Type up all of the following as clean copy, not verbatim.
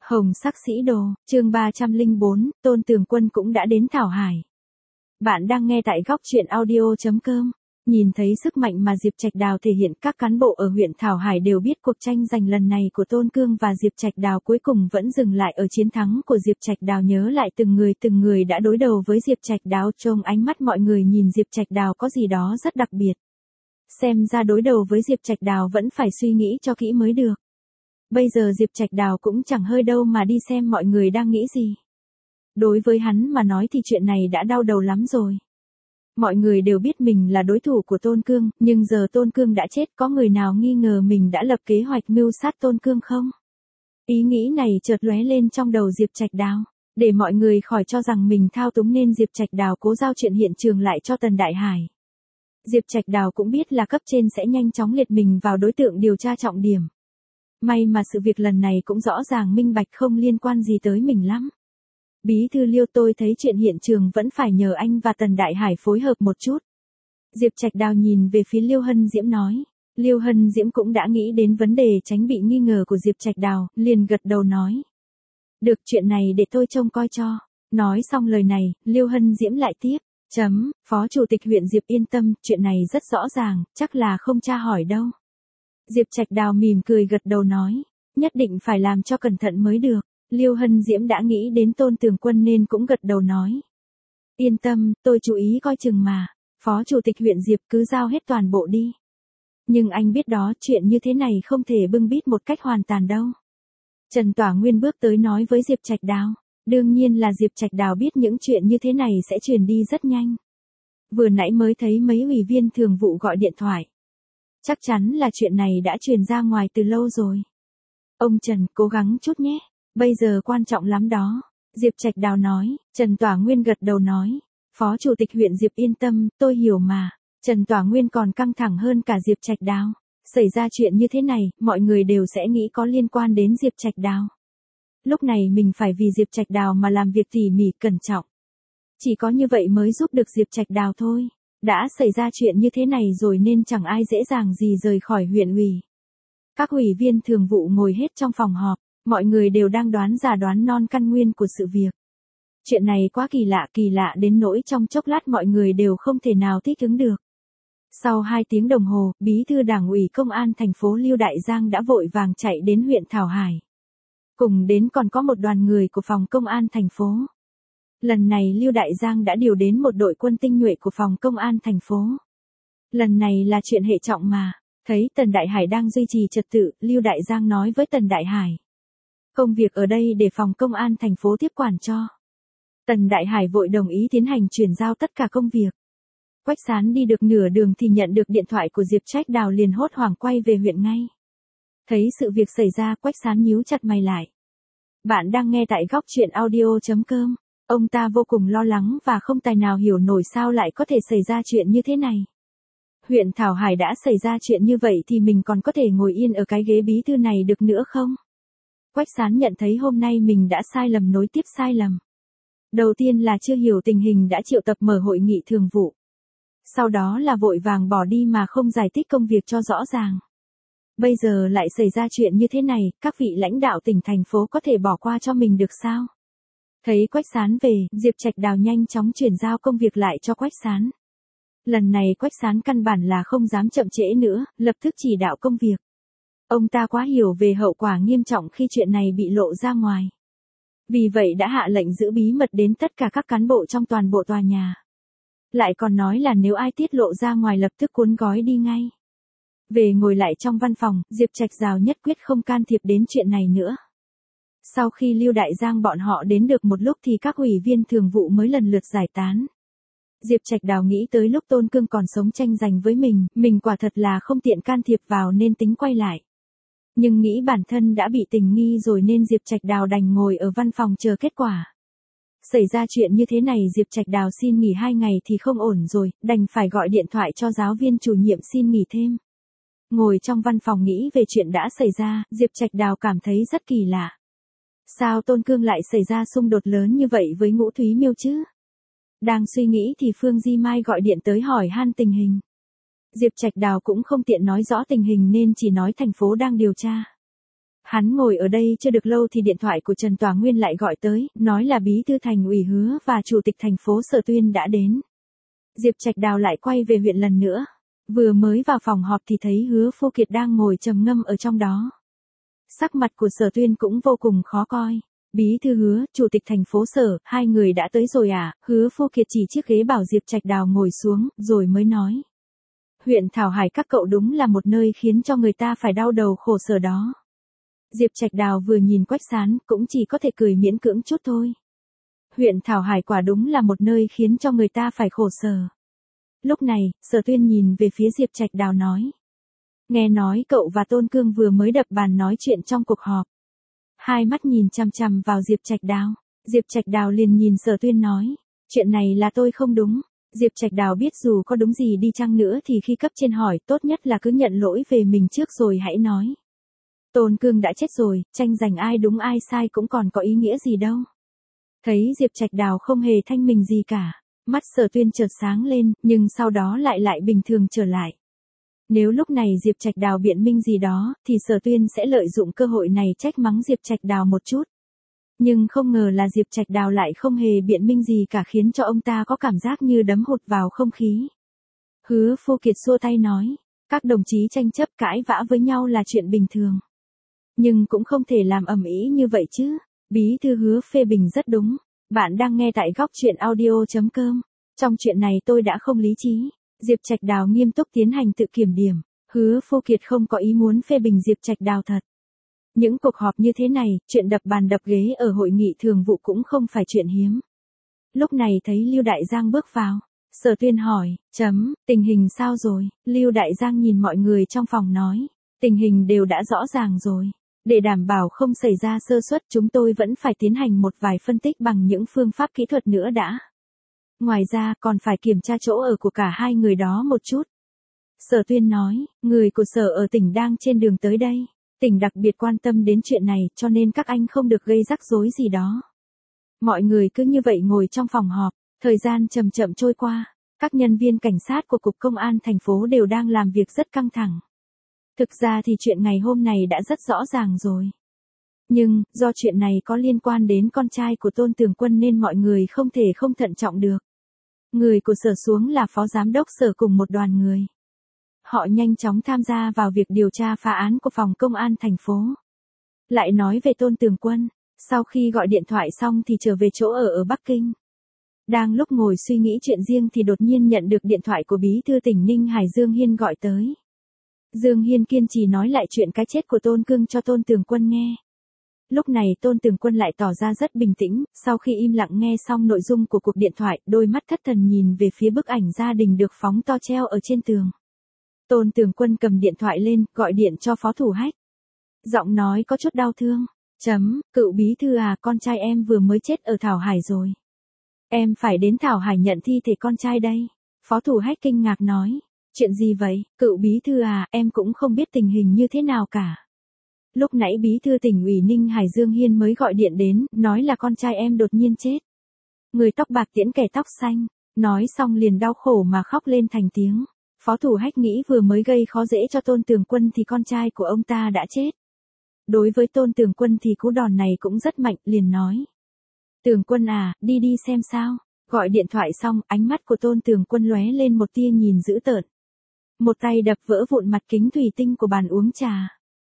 Hồng sắc sĩ đồ, chương 304, Tôn Tường Quân cũng đã đến Thảo Hải. Bạn đang nghe tại góc truyện audio.com. Nhìn thấy sức mạnh mà Diệp Trạch Đào thể hiện, các cán bộ ở huyện Thảo Hải đều biết cuộc tranh giành lần này của Tôn Cương và Diệp Trạch Đào cuối cùng vẫn dừng lại ở chiến thắng của Diệp Trạch Đào. Nhớ lại từng người đã đối đầu với Diệp Trạch Đào, trong ánh mắt mọi người nhìn Diệp Trạch Đào có gì đó rất đặc biệt. Xem ra đối đầu với Diệp Trạch Đào vẫn phải suy nghĩ cho kỹ mới được. Bây giờ Diệp Trạch Đào cũng chẳng hơi đâu mà đi xem mọi người đang nghĩ gì. Đối với hắn mà nói thì chuyện này đã đau đầu lắm rồi. Mọi người đều biết mình là đối thủ của Tôn Cương, nhưng giờ Tôn Cương đã chết, có người nào nghi ngờ mình đã lập kế hoạch mưu sát Tôn Cương không? Ý nghĩ này chợt lóe lên trong đầu Diệp Trạch Đào. Để mọi người khỏi cho rằng mình thao túng nên Diệp Trạch Đào cố giao chuyện hiện trường lại cho Tần Đại Hải. Diệp Trạch Đào cũng biết là cấp trên sẽ nhanh chóng liệt mình vào đối tượng điều tra trọng điểm. May mà sự việc lần này cũng rõ ràng minh bạch, không liên quan gì tới mình lắm. Bí thư Liêu, tôi thấy chuyện hiện trường vẫn phải nhờ anh và Tần Đại Hải phối hợp một chút. Diệp Trạch Đào nhìn về phía Liêu Hân Diễm nói. Liêu Hân Diễm cũng đã nghĩ đến vấn đề tránh bị nghi ngờ của Diệp Trạch Đào, liền gật đầu nói. Được, chuyện này để tôi trông coi cho. Nói xong lời này, Liêu Hân Diễm lại tiếp. Phó chủ tịch huyện Diệp yên tâm, chuyện này rất rõ ràng, chắc là không tra hỏi đâu. Diệp Trạch Đào mỉm cười gật đầu nói, nhất định phải làm cho cẩn thận mới được. Liêu Hân Diễm đã nghĩ đến Tôn Tường Quân nên cũng gật đầu nói. Yên tâm, tôi chú ý coi chừng mà. Phó chủ tịch huyện Diệp cứ giao hết toàn bộ đi. Nhưng anh biết đó, chuyện như thế này không thể bưng bít một cách hoàn toàn đâu. Trần Tỏa Nguyên bước tới nói với Diệp Trạch Đào. Đương nhiên là Diệp Trạch Đào biết những chuyện như thế này sẽ truyền đi rất nhanh. Vừa nãy mới thấy mấy ủy viên thường vụ gọi điện thoại. Chắc chắn là chuyện này đã truyền ra ngoài từ lâu rồi. Ông Trần, cố gắng chút nhé. Bây giờ quan trọng lắm đó. Diệp Trạch Đào nói. Trần Tỏa Nguyên gật đầu nói. Phó chủ tịch huyện Diệp yên tâm, tôi hiểu mà. Trần Tỏa Nguyên còn căng thẳng hơn cả Diệp Trạch Đào. Xảy ra chuyện như thế này, mọi người đều sẽ nghĩ có liên quan đến Diệp Trạch Đào. Lúc này mình phải vì Diệp Trạch Đào mà làm việc tỉ mỉ cẩn trọng. Chỉ có như vậy mới giúp được Diệp Trạch Đào thôi. Đã xảy ra chuyện như thế này rồi nên chẳng ai dễ dàng gì rời khỏi huyện ủy. Các ủy viên thường vụ ngồi hết trong phòng họp, mọi người đều đang đoán già đoán non căn nguyên của sự việc. Chuyện này quá kỳ lạ đến nỗi trong chốc lát mọi người đều không thể nào thích ứng được. Sau 2 tiếng đồng hồ, bí thư đảng ủy công an thành phố Lưu Đại Giang đã vội vàng chạy đến huyện Thảo Hải. Cùng đến còn có một đoàn người của phòng công an thành phố. Lần này Lưu Đại Giang đã điều đến một đội quân tinh nhuệ của phòng công an thành phố. Lần này là chuyện hệ trọng mà. Thấy Tần Đại Hải đang duy trì trật tự, Lưu Đại Giang nói với Tần Đại Hải. Công việc ở đây để phòng công an thành phố tiếp quản cho. Tần Đại Hải vội đồng ý tiến hành chuyển giao tất cả công việc. Quách Sán đi được nửa đường thì nhận được điện thoại của Diệp Trạch Đào, liền hốt hoảng quay về huyện ngay. Thấy sự việc xảy ra, Quách Sán nhíu chặt mày lại. Bạn đang nghe tại góc truyện audio.com. Ông ta vô cùng lo lắng và không tài nào hiểu nổi sao lại có thể xảy ra chuyện như thế này. Huyện Thảo Hải đã xảy ra chuyện như vậy thì mình còn có thể ngồi yên ở cái ghế bí thư này được nữa không? Quách Sán nhận thấy hôm nay mình đã sai lầm nối tiếp sai lầm. Đầu tiên là chưa hiểu tình hình đã triệu tập mở hội nghị thường vụ. Sau đó là vội vàng bỏ đi mà không giải thích công việc cho rõ ràng. Bây giờ lại xảy ra chuyện như thế này, các vị lãnh đạo tỉnh thành phố có thể bỏ qua cho mình được sao? Thấy Quách Sán về, Diệp Trạch Đào nhanh chóng chuyển giao công việc lại cho Quách Sán. Lần này Quách Sán căn bản là không dám chậm trễ nữa, lập tức chỉ đạo công việc. Ông ta quá hiểu về hậu quả nghiêm trọng khi chuyện này bị lộ ra ngoài. Vì vậy đã hạ lệnh giữ bí mật đến tất cả các cán bộ trong toàn bộ tòa nhà. Lại còn nói là nếu ai tiết lộ ra ngoài lập tức cuốn gói đi ngay. Về ngồi lại trong văn phòng, Diệp Trạch Đào nhất quyết không can thiệp đến chuyện này nữa. Sau khi Lưu Đại Giang bọn họ đến được một lúc thì các ủy viên thường vụ mới lần lượt giải tán. Diệp Trạch Đào nghĩ tới lúc Tôn Cương còn sống tranh giành với mình quả thật là không tiện can thiệp vào nên tính quay lại. Nhưng nghĩ bản thân đã bị tình nghi rồi nên Diệp Trạch Đào đành ngồi ở văn phòng chờ kết quả. Xảy ra chuyện như thế này Diệp Trạch Đào xin nghỉ 2 ngày thì không ổn rồi, đành phải gọi điện thoại cho giáo viên chủ nhiệm xin nghỉ thêm. Ngồi trong văn phòng nghĩ về chuyện đã xảy ra, Diệp Trạch Đào cảm thấy rất kỳ lạ. Sao Tôn Cương lại xảy ra xung đột lớn như vậy với Ngũ Thúy Miêu chứ? Đang suy nghĩ thì Phương Di Mai gọi điện tới hỏi han tình hình. Diệp Trạch Đào cũng không tiện nói rõ tình hình nên chỉ nói thành phố đang điều tra. Hắn ngồi ở đây chưa được lâu thì điện thoại của Trần Tòa Nguyên lại gọi tới, nói là bí thư thành ủy Hứa và chủ tịch thành phố Sở Tuyên đã đến. Diệp Trạch Đào lại quay về huyện lần nữa. Vừa mới vào phòng họp thì thấy Hứa Phu Kiệt đang ngồi trầm ngâm ở trong đó. Sắc mặt của Sở Tuyên cũng vô cùng khó coi. Bí thư Hứa, chủ tịch thành phố Sở, hai người đã tới rồi à? Hứa Phu Kiệt chỉ chiếc ghế bảo Diệp Trạch Đào ngồi xuống, rồi mới nói. Huyện Thảo Hải các cậu đúng là một nơi khiến cho người ta phải đau đầu khổ sở đó. Diệp Trạch Đào vừa nhìn Quách Sán, cũng chỉ có thể cười miễn cưỡng chút thôi. Huyện Thảo Hải quả đúng là một nơi khiến cho người ta phải khổ sở. Lúc này, Sở Tuyên nhìn về phía Diệp Trạch Đào nói. Nghe nói cậu và Tôn Cương vừa mới đập bàn nói chuyện trong cuộc họp. Hai mắt nhìn chằm chằm vào Diệp Trạch Đào. Diệp Trạch Đào liền nhìn Sở Tuyên nói. Chuyện này là tôi không đúng. Diệp Trạch Đào biết dù có đúng gì đi chăng nữa thì khi cấp trên hỏi tốt nhất là cứ nhận lỗi về mình trước rồi hãy nói. Tôn Cương đã chết rồi, tranh giành ai đúng ai sai cũng còn có ý nghĩa gì đâu. Thấy Diệp Trạch Đào không hề thanh mình gì cả. Mắt Sở Tuyên chợt sáng lên, nhưng sau đó lại bình thường trở lại. Nếu lúc này Diệp Trạch Đào biện minh gì đó, thì Sở Tuyên sẽ lợi dụng cơ hội này trách mắng Diệp Trạch Đào một chút. Nhưng không ngờ là Diệp Trạch Đào lại không hề biện minh gì cả khiến cho ông ta có cảm giác như đấm hụt vào không khí. Hứa Phu Kiệt xua tay nói, các đồng chí tranh chấp cãi vã với nhau là chuyện bình thường. Nhưng cũng không thể làm ầm ĩ như vậy chứ. Bí thư Hứa phê bình rất đúng. Bạn đang nghe tại góc truyện audio.com. Trong chuyện này tôi đã không lý trí. Diệp Trạch Đào nghiêm túc tiến hành tự kiểm điểm. Hứa Phu Kiệt không có ý muốn phê bình Diệp Trạch Đào thật. Những cuộc họp như thế này, chuyện đập bàn đập ghế ở hội nghị thường vụ cũng không phải chuyện hiếm. Lúc này thấy Lưu Đại Giang bước vào. Sở Tuyên hỏi, tình hình sao rồi? Lưu Đại Giang nhìn mọi người trong phòng nói, tình hình đều đã rõ ràng rồi. Để đảm bảo không xảy ra sơ suất chúng tôi vẫn phải tiến hành một vài phân tích bằng những phương pháp kỹ thuật nữa đã. Ngoài ra còn phải kiểm tra chỗ ở của cả hai người đó một chút. Sở Tuyên nói, người của Sở ở tỉnh đang trên đường tới đây. Tỉnh đặc biệt quan tâm đến chuyện này cho nên các anh không được gây rắc rối gì đó. Mọi người cứ như vậy ngồi trong phòng họp, thời gian chậm chậm trôi qua. Các nhân viên cảnh sát của Cục Công an thành phố đều đang làm việc rất căng thẳng. Thực ra thì chuyện ngày hôm này đã rất rõ ràng rồi. Nhưng, do chuyện này có liên quan đến con trai của Tôn Tường Quân nên mọi người không thể không thận trọng được. Người của Sở xuống là phó giám đốc Sở cùng một đoàn người. Họ nhanh chóng tham gia vào việc điều tra phá án của phòng công an thành phố. Lại nói về Tôn Tường Quân, sau khi gọi điện thoại xong thì trở về chỗ ở Bắc Kinh. Đang lúc ngồi suy nghĩ chuyện riêng thì đột nhiên nhận được điện thoại của bí thư tỉnh Ninh Hải Dương Hiên gọi tới. Dương Hiên kiên trì nói lại chuyện cái chết của Tôn Cương cho Tôn Tường Quân nghe. Lúc này Tôn Tường Quân lại tỏ ra rất bình tĩnh, sau khi im lặng nghe xong nội dung của cuộc điện thoại, đôi mắt thất thần nhìn về phía bức ảnh gia đình được phóng to treo ở trên tường. Tôn Tường Quân cầm điện thoại lên, gọi điện cho Phó Thủ Hách. Giọng nói có chút đau thương. Cựu bí thư à, con trai em vừa mới chết ở Thảo Hải rồi. Em phải đến Thảo Hải nhận thi thể con trai đây. Phó Thủ Hách kinh ngạc nói. Chuyện gì vậy, cựu bí thư à, em cũng không biết tình hình như thế nào cả. Lúc nãy bí thư tỉnh ủy Ninh Hải Dương Hiên mới gọi điện đến, nói là con trai em đột nhiên chết. Người tóc bạc tiễn kẻ tóc xanh, nói xong liền đau khổ mà khóc lên thành tiếng. Phó Thủ Hách nghĩ vừa mới gây khó dễ cho Tôn Tường Quân thì con trai của ông ta đã chết. Đối với Tôn Tường Quân thì cú đòn này cũng rất mạnh, liền nói. Tường Quân à, đi xem sao. Gọi điện thoại xong, ánh mắt của Tôn Tường Quân lóe lên một tia nhìn dữ tợn. Một tay đập vỡ vụn mặt kính thủy tinh của bàn uống trà.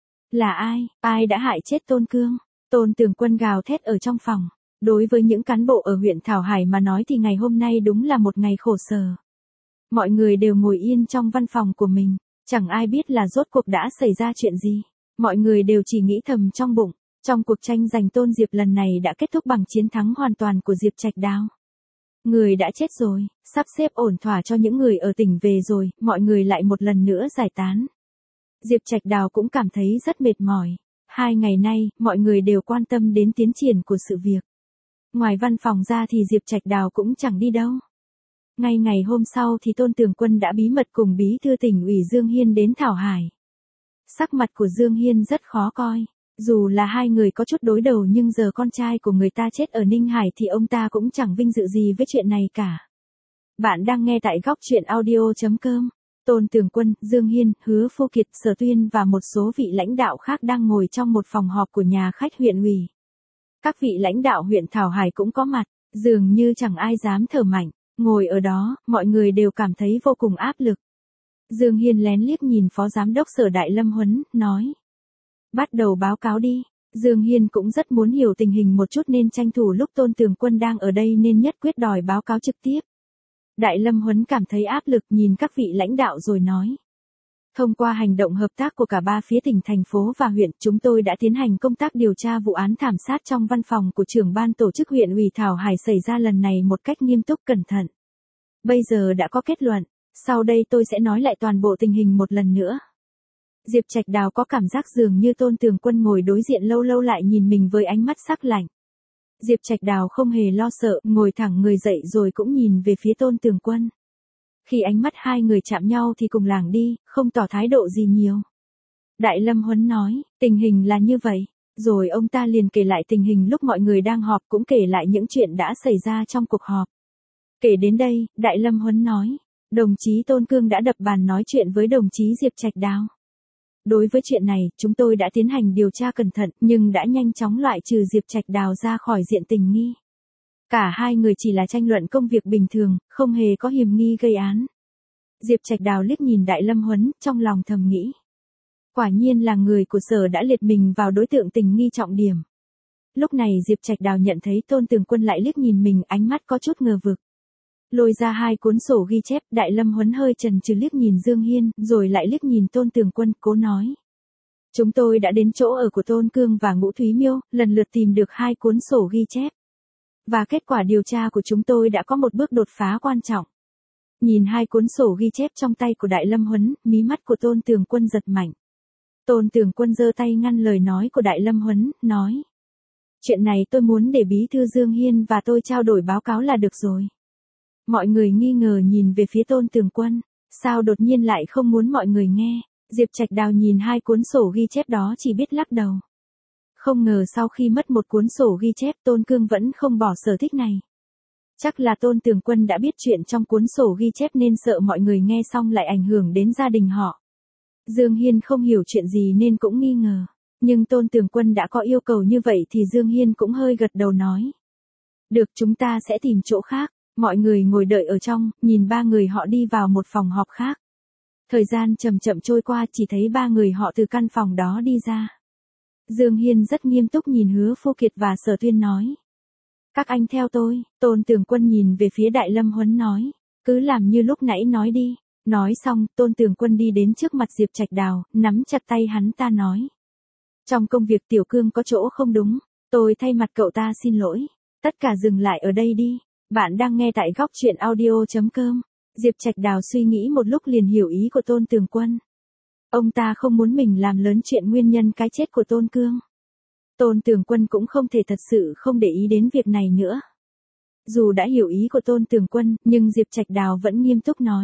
Là ai đã hại chết Tôn Cương? Tôn Tường Quân gào thét ở trong phòng. Đối với những cán bộ ở huyện Thảo Hải mà nói thì ngày hôm nay đúng là một ngày khổ sở. Mọi người đều ngồi yên trong văn phòng của mình, chẳng ai biết là rốt cuộc đã xảy ra chuyện gì. Mọi người đều chỉ nghĩ thầm trong bụng, trong cuộc tranh giành Tôn Diệp lần này đã kết thúc bằng chiến thắng hoàn toàn của Diệp Trạch Đào. Người đã chết rồi, sắp xếp ổn thỏa cho những người ở tỉnh về rồi, mọi người lại một lần nữa giải tán. Diệp Trạch Đào cũng cảm thấy rất mệt mỏi. 2 ngày nay, mọi người đều quan tâm đến tiến triển của sự việc. Ngoài văn phòng ra thì Diệp Trạch Đào cũng chẳng đi đâu. Ngay ngày hôm sau thì Tôn Tường Quân đã bí mật cùng bí thư tỉnh ủy Dương Hiên đến Thảo Hải. Sắc mặt của Dương Hiên rất khó coi. Dù là hai người có chút đối đầu nhưng giờ con trai của người ta chết ở Ninh Hải thì ông ta cũng chẳng vinh dự gì với chuyện này cả. Bạn đang nghe tại góc truyện audio.com. Tôn Tường Quân, Dương Hiên, Hứa Phu Kiệt, Sở Tuyên và một số vị lãnh đạo khác đang ngồi trong một phòng họp của nhà khách huyện ủy. Các vị lãnh đạo huyện Thảo Hải cũng có mặt, dường như chẳng ai dám thở mạnh, ngồi ở đó, mọi người đều cảm thấy vô cùng áp lực. Dương Hiên lén liếc nhìn Phó Giám đốc Sở Đại Lâm Huấn, nói. Bắt đầu báo cáo đi. Dương Hiên cũng rất muốn hiểu tình hình một chút nên tranh thủ lúc Tôn Tường Quân đang ở đây nên nhất quyết đòi báo cáo trực tiếp. Đại Lâm Huấn cảm thấy áp lực nhìn các vị lãnh đạo rồi nói. Thông qua hành động hợp tác của cả ba phía tỉnh, thành phố và huyện, chúng tôi đã tiến hành công tác điều tra vụ án thảm sát trong văn phòng của trưởng ban tổ chức huyện ủy Thảo Hải xảy ra lần này một cách nghiêm túc cẩn thận. Bây giờ đã có kết luận, sau đây tôi sẽ nói lại toàn bộ tình hình một lần nữa. Diệp Trạch Đào có cảm giác dường như Tôn Tường Quân ngồi đối diện lâu lâu lại nhìn mình với ánh mắt sắc lạnh. Diệp Trạch Đào không hề lo sợ, ngồi thẳng người dậy rồi cũng nhìn về phía Tôn Tường Quân. Khi ánh mắt hai người chạm nhau thì cùng lảng đi, không tỏ thái độ gì nhiều. Đại Lâm Huấn nói, tình hình là như vậy, rồi ông ta liền kể lại tình hình lúc mọi người đang họp, cũng kể lại những chuyện đã xảy ra trong cuộc họp. Kể đến đây, Đại Lâm Huấn nói, đồng chí Tôn Cương đã đập bàn nói chuyện với đồng chí Diệp Trạch Đào. Đối với chuyện này, chúng tôi đã tiến hành điều tra cẩn thận, nhưng đã nhanh chóng loại trừ Diệp Trạch Đào ra khỏi diện tình nghi. Cả hai người chỉ là tranh luận công việc bình thường, không hề có hiểm nghi gây án. Diệp Trạch Đào liếc nhìn Đại Lâm Huấn, trong lòng thầm nghĩ. Quả nhiên là người của Sở đã liệt mình vào đối tượng tình nghi trọng điểm. Lúc này Diệp Trạch Đào nhận thấy Tôn Tường Quân lại liếc nhìn mình, ánh mắt có chút ngờ vực. Lôi ra hai cuốn sổ ghi chép, Đại Lâm Huấn hơi chần chừ liếc nhìn Dương Hiên, rồi lại liếc nhìn Tôn Tường Quân, cố nói. Chúng tôi đã đến chỗ ở của Tôn Cương và Ngũ Thúy Miêu, lần lượt tìm được hai cuốn sổ ghi chép. Và kết quả điều tra của chúng tôi đã có một bước đột phá quan trọng. Nhìn hai cuốn sổ ghi chép trong tay của Đại Lâm Huấn, mí mắt của Tôn Tường Quân giật mạnh. Tôn Tường Quân giơ tay ngăn lời nói của Đại Lâm Huấn, nói. Chuyện này tôi muốn để bí thư Dương Hiên và tôi trao đổi báo cáo là được rồi. Mọi người nghi ngờ nhìn về phía Tôn Tường Quân, sao đột nhiên lại không muốn mọi người nghe. Diệp Trạch Đào nhìn hai cuốn sổ ghi chép đó chỉ biết lắc đầu. Không ngờ sau khi mất một cuốn sổ ghi chép, Tôn Cương vẫn không bỏ sở thích này. Chắc là Tôn Tường Quân đã biết chuyện trong cuốn sổ ghi chép nên sợ mọi người nghe xong lại ảnh hưởng đến gia đình họ. Dương Hiên không hiểu chuyện gì nên cũng nghi ngờ. Nhưng Tôn Tường Quân đã có yêu cầu như vậy thì Dương Hiên cũng hơi gật đầu nói. Được, chúng ta sẽ tìm chỗ khác. Mọi người ngồi đợi ở trong, nhìn ba người họ đi vào một phòng họp khác. Thời gian chậm chậm trôi qua, chỉ thấy ba người họ từ căn phòng đó đi ra. Dương Hiên rất nghiêm túc nhìn Hứa Phu Kiệt và Sở Tuyên nói. Các anh theo tôi. Tôn Tường Quân nhìn về phía Đại Lâm Huấn nói. Cứ làm như lúc nãy nói đi. Nói xong, Tôn Tường Quân đi đến trước mặt Diệp Trạch Đào, nắm chặt tay hắn ta nói. Trong công việc Tiểu Cương có chỗ không đúng, tôi thay mặt cậu ta xin lỗi. Tất cả dừng lại ở đây đi. Bạn đang nghe tại góc truyện audio.com. Diệp Trạch Đào suy nghĩ một lúc liền hiểu ý của Tôn Tường Quân. Ông ta không muốn mình làm lớn chuyện nguyên nhân cái chết của Tôn Cương. Tôn Tường Quân cũng không thể thật sự không để ý đến việc này nữa. Dù đã hiểu ý của Tôn Tường Quân, nhưng Diệp Trạch Đào vẫn nghiêm túc nói.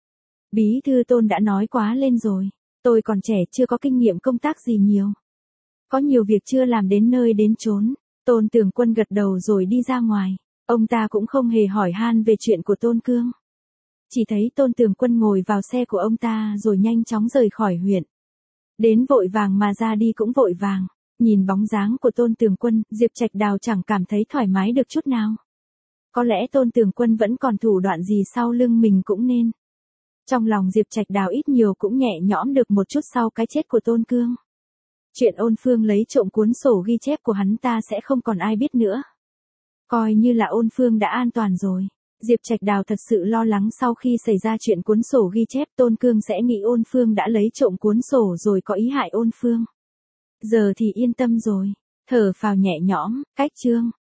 Bí thư Tôn đã nói quá lên rồi. Tôi còn trẻ chưa có kinh nghiệm công tác gì nhiều. Có nhiều việc chưa làm đến nơi đến chốn. Tôn Tường Quân gật đầu rồi đi ra ngoài. Ông ta cũng không hề hỏi han về chuyện của Tôn Cương. Chỉ thấy Tôn Tường Quân ngồi vào xe của ông ta rồi nhanh chóng rời khỏi huyện. Đến vội vàng mà ra đi cũng vội vàng. Nhìn bóng dáng của Tôn Tường Quân, Diệp Trạch Đào chẳng cảm thấy thoải mái được chút nào. Có lẽ Tôn Tường Quân vẫn còn thủ đoạn gì sau lưng mình cũng nên. Trong lòng Diệp Trạch Đào ít nhiều cũng nhẹ nhõm được một chút sau cái chết của Tôn Cương. Chuyện Ôn Phương lấy trộm cuốn sổ ghi chép của hắn ta sẽ không còn ai biết nữa. Coi như là Ôn Phương đã an toàn rồi. Diệp Trạch Đào thật sự lo lắng sau khi xảy ra chuyện cuốn sổ ghi chép Tôn Cương sẽ nghĩ Ôn Phương đã lấy trộm cuốn sổ rồi có ý hại Ôn Phương. Giờ thì yên tâm rồi. Thở phào nhẹ nhõm, cách chương.